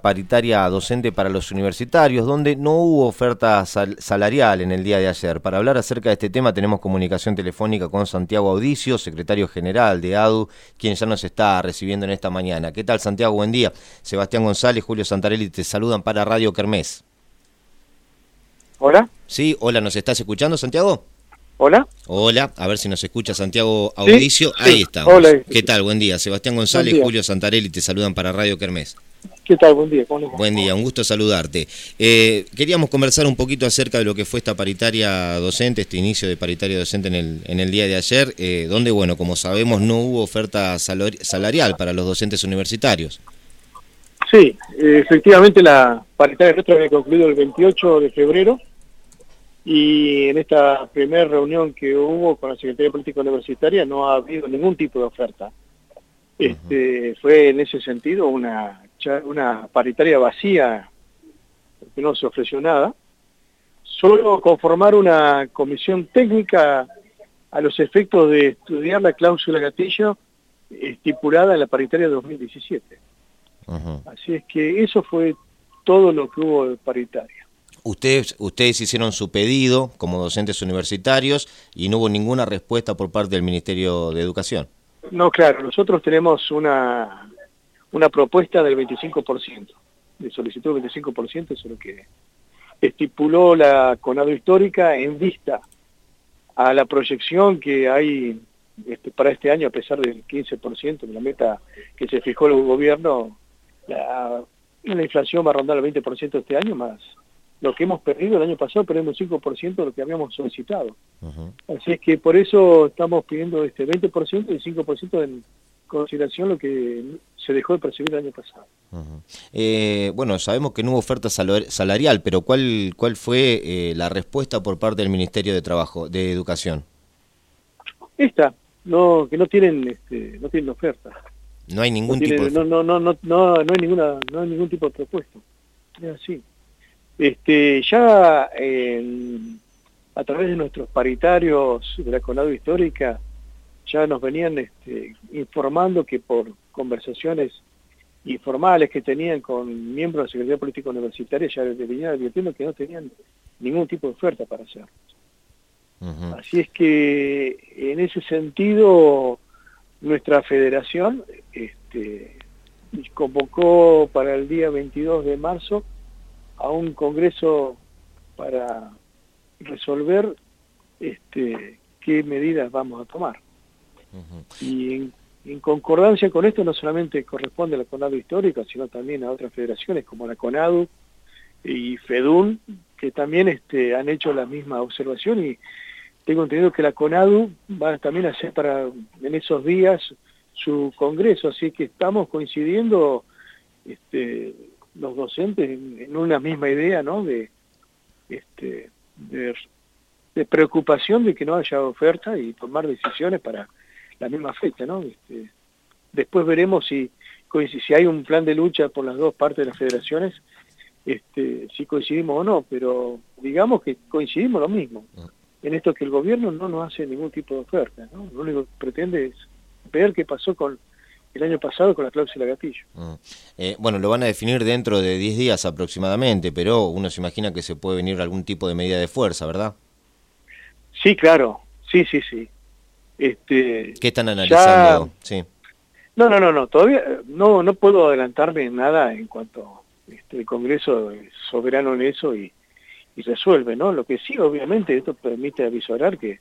paritaria docente para los universitarios, donde no hubo oferta salarial en el día de ayer. Para hablar acerca de este tema tenemos comunicación telefónica con Santiago Audicio, secretario general de ADU, quien ya nos está recibiendo en esta mañana. ¿Qué tal, Santiago? Buen día. Sebastián González, Julio Santarelli te saludan para Radio Kermés. ¿Hola? Sí, hola, ¿nos estás escuchando, Santiago? ¿Hola? Hola, a ver si nos escucha Santiago Audicio. Sí, ahí estamos. Hola. ¿Qué tal? Buen día. Sebastián González, Julio Santarelli te saludan para Radio Kermés. ¿Qué tal? Buen día. ¿Cómo les va? Buen día, un gusto saludarte. Queríamos conversar un poquito acerca de lo que fue esta paritaria docente, este inicio de paritaria docente en el día de ayer, donde, bueno, como sabemos, no hubo oferta salarial para los docentes universitarios. Sí, efectivamente la paritaria nuestra había concluido el 28 de febrero y en esta primera reunión que hubo con la Secretaría de Política Universitaria no ha habido ningún tipo de oferta. Fue en ese sentido una paritaria vacía, porque no se ofreció nada. Solo conformar una comisión técnica a los efectos de estudiar la cláusula gatillo estipulada en la paritaria de 2017. Así es que eso fue todo lo que hubo de paritaria. Ustedes hicieron su pedido como docentes universitarios y no hubo ninguna respuesta por parte del Ministerio de Educación. No, claro, nosotros tenemos una propuesta del 25%, de solicitud del 25%, eso es lo que estipuló la CONADU histórica en vista a la proyección que hay para este año, a pesar del 15% de la meta que se fijó el gobierno. La inflación va a rondar el 20% este año, más lo que hemos perdido el año pasado, perdemos 5% de lo que habíamos solicitado. Así es que por eso estamos pidiendo 20% y 5% en consideración lo que se dejó de percibir el año pasado. Bueno, sabemos que no hubo oferta salarial, pero ¿cuál fue la respuesta por parte del Ministerio de Educación? Que no tienen oferta. No hay ningún tipo de no hay ningún tipo de propuesta. Es así. Ya a través de nuestros paritarios de la CONADU histórica ya nos venían informando que por conversaciones informales que tenían con miembros de la Secretaría de Política Universitaria ya les venían advirtiendo que no tenían ningún tipo de oferta para hacer. Así es que en ese sentido nuestra federación convocó para el día 22 de marzo a un congreso para resolver qué medidas vamos a tomar. Y en concordancia con esto no solamente corresponde a la CONADU histórica, sino también a otras federaciones como la CONADU y FEDUN, que también han hecho la misma observación, y tengo entendido que la CONADU va también a hacer en esos días su congreso, así que estamos coincidiendo los docentes en una misma idea, ¿no? de preocupación de que no haya oferta y tomar decisiones para la misma fecha, ¿no? Después veremos si hay un plan de lucha por las dos partes de las federaciones, si coincidimos o no, pero digamos que coincidimos lo mismo, en esto que el gobierno no nos hace ningún tipo de oferta, ¿no? Lo único que pretende es ver qué pasó con el año pasado con la cláusula gatillo. Bueno, lo van a definir dentro de 10 días aproximadamente, pero uno se imagina que se puede venir algún tipo de medida de fuerza, ¿verdad? Sí, claro, sí. ¿Qué están analizando? Sí. No, todavía no puedo adelantarme en nada en cuanto el Congreso es soberano en eso y resuelve, ¿no? Lo que sí, obviamente, esto permite avisorar que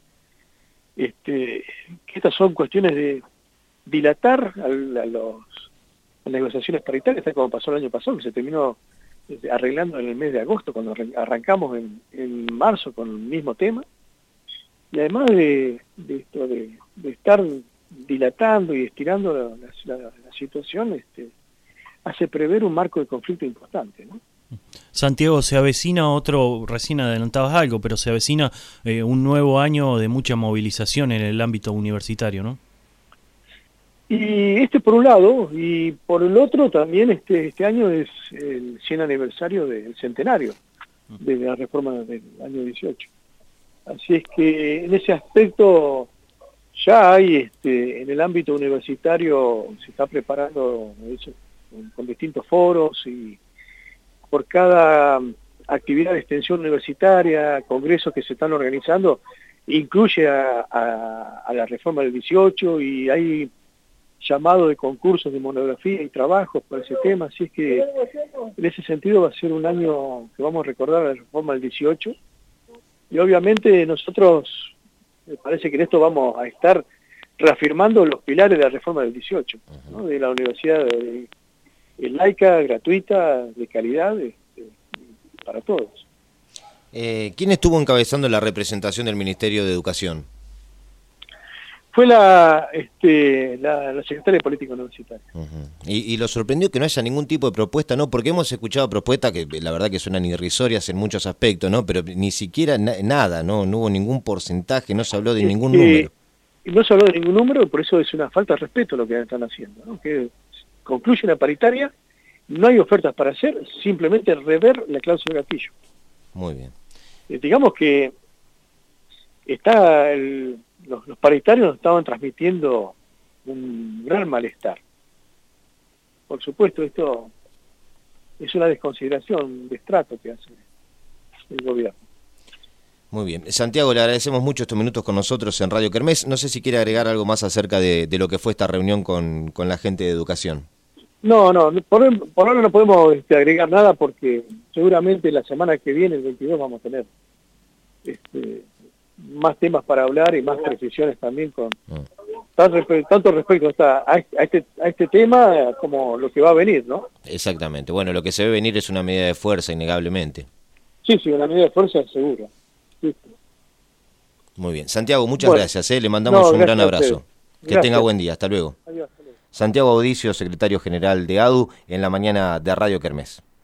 estas son cuestiones de dilatar a las negociaciones paritarias, tal como pasó el año pasado, que se terminó arreglando en el mes de agosto, cuando arrancamos en marzo con el mismo tema, y además de estar dilatando y estirando la situación, hace prever un marco de conflicto importante, ¿no? Santiago, se avecina recién adelantabas algo, pero se avecina un nuevo año de mucha movilización en el ámbito universitario, ¿no? Y por un lado, y por el otro también este año es el 100 aniversario del centenario de la reforma del año 18. Así es que en ese aspecto ya hay, en el ámbito universitario se está preparando eso, con distintos foros y por cada actividad de extensión universitaria, congresos que se están organizando, incluye a la reforma del 18 y hay llamado de concursos de monografía y trabajos para ese tema, así es que en ese sentido va a ser un año que vamos a recordar la reforma del 18 y obviamente nosotros, me parece que en esto vamos a estar reafirmando los pilares de la reforma del 18, ¿no? De la universidad laica, gratuita, de calidad, para todos. ¿Quién estuvo encabezando la representación del Ministerio de Educación? Fue la secretaria de Política Universitaria. Y lo sorprendió que no haya ningún tipo de propuesta, ¿no? Porque hemos escuchado propuestas que la verdad que suenan irrisorias en muchos aspectos, ¿no? Pero ni siquiera nada, ¿no? No hubo ningún porcentaje, no se habló de ningún número. No se habló de ningún número y por eso es una falta de respeto lo que están haciendo, ¿no? Que concluye una paritaria, no hay ofertas para hacer, simplemente rever la cláusula gatillo. Muy bien. Digamos que los paritarios nos estaban transmitiendo un gran malestar. Por supuesto, esto es una desconsideración, un destrato que hace el gobierno. Muy bien. Santiago, le agradecemos mucho estos minutos con nosotros en Radio Kermés. No sé si quiere agregar algo más acerca de lo que fue esta reunión con la gente de educación. No, por ahora no podemos agregar nada porque seguramente la semana que viene, el 22, vamos a tener más temas para hablar y más precisiones también tanto respecto a este tema como lo que va a venir, ¿no? Exactamente. Bueno, lo que se ve venir es una medida de fuerza, innegablemente. Sí, una medida de fuerza segura. Sí. Muy bien. Santiago, muchas gracias. Le mandamos un gran abrazo. Que tenga buen día. Hasta luego. Adiós. Santiago Audicio, secretario general de ADU, en la mañana de Radio Kermés.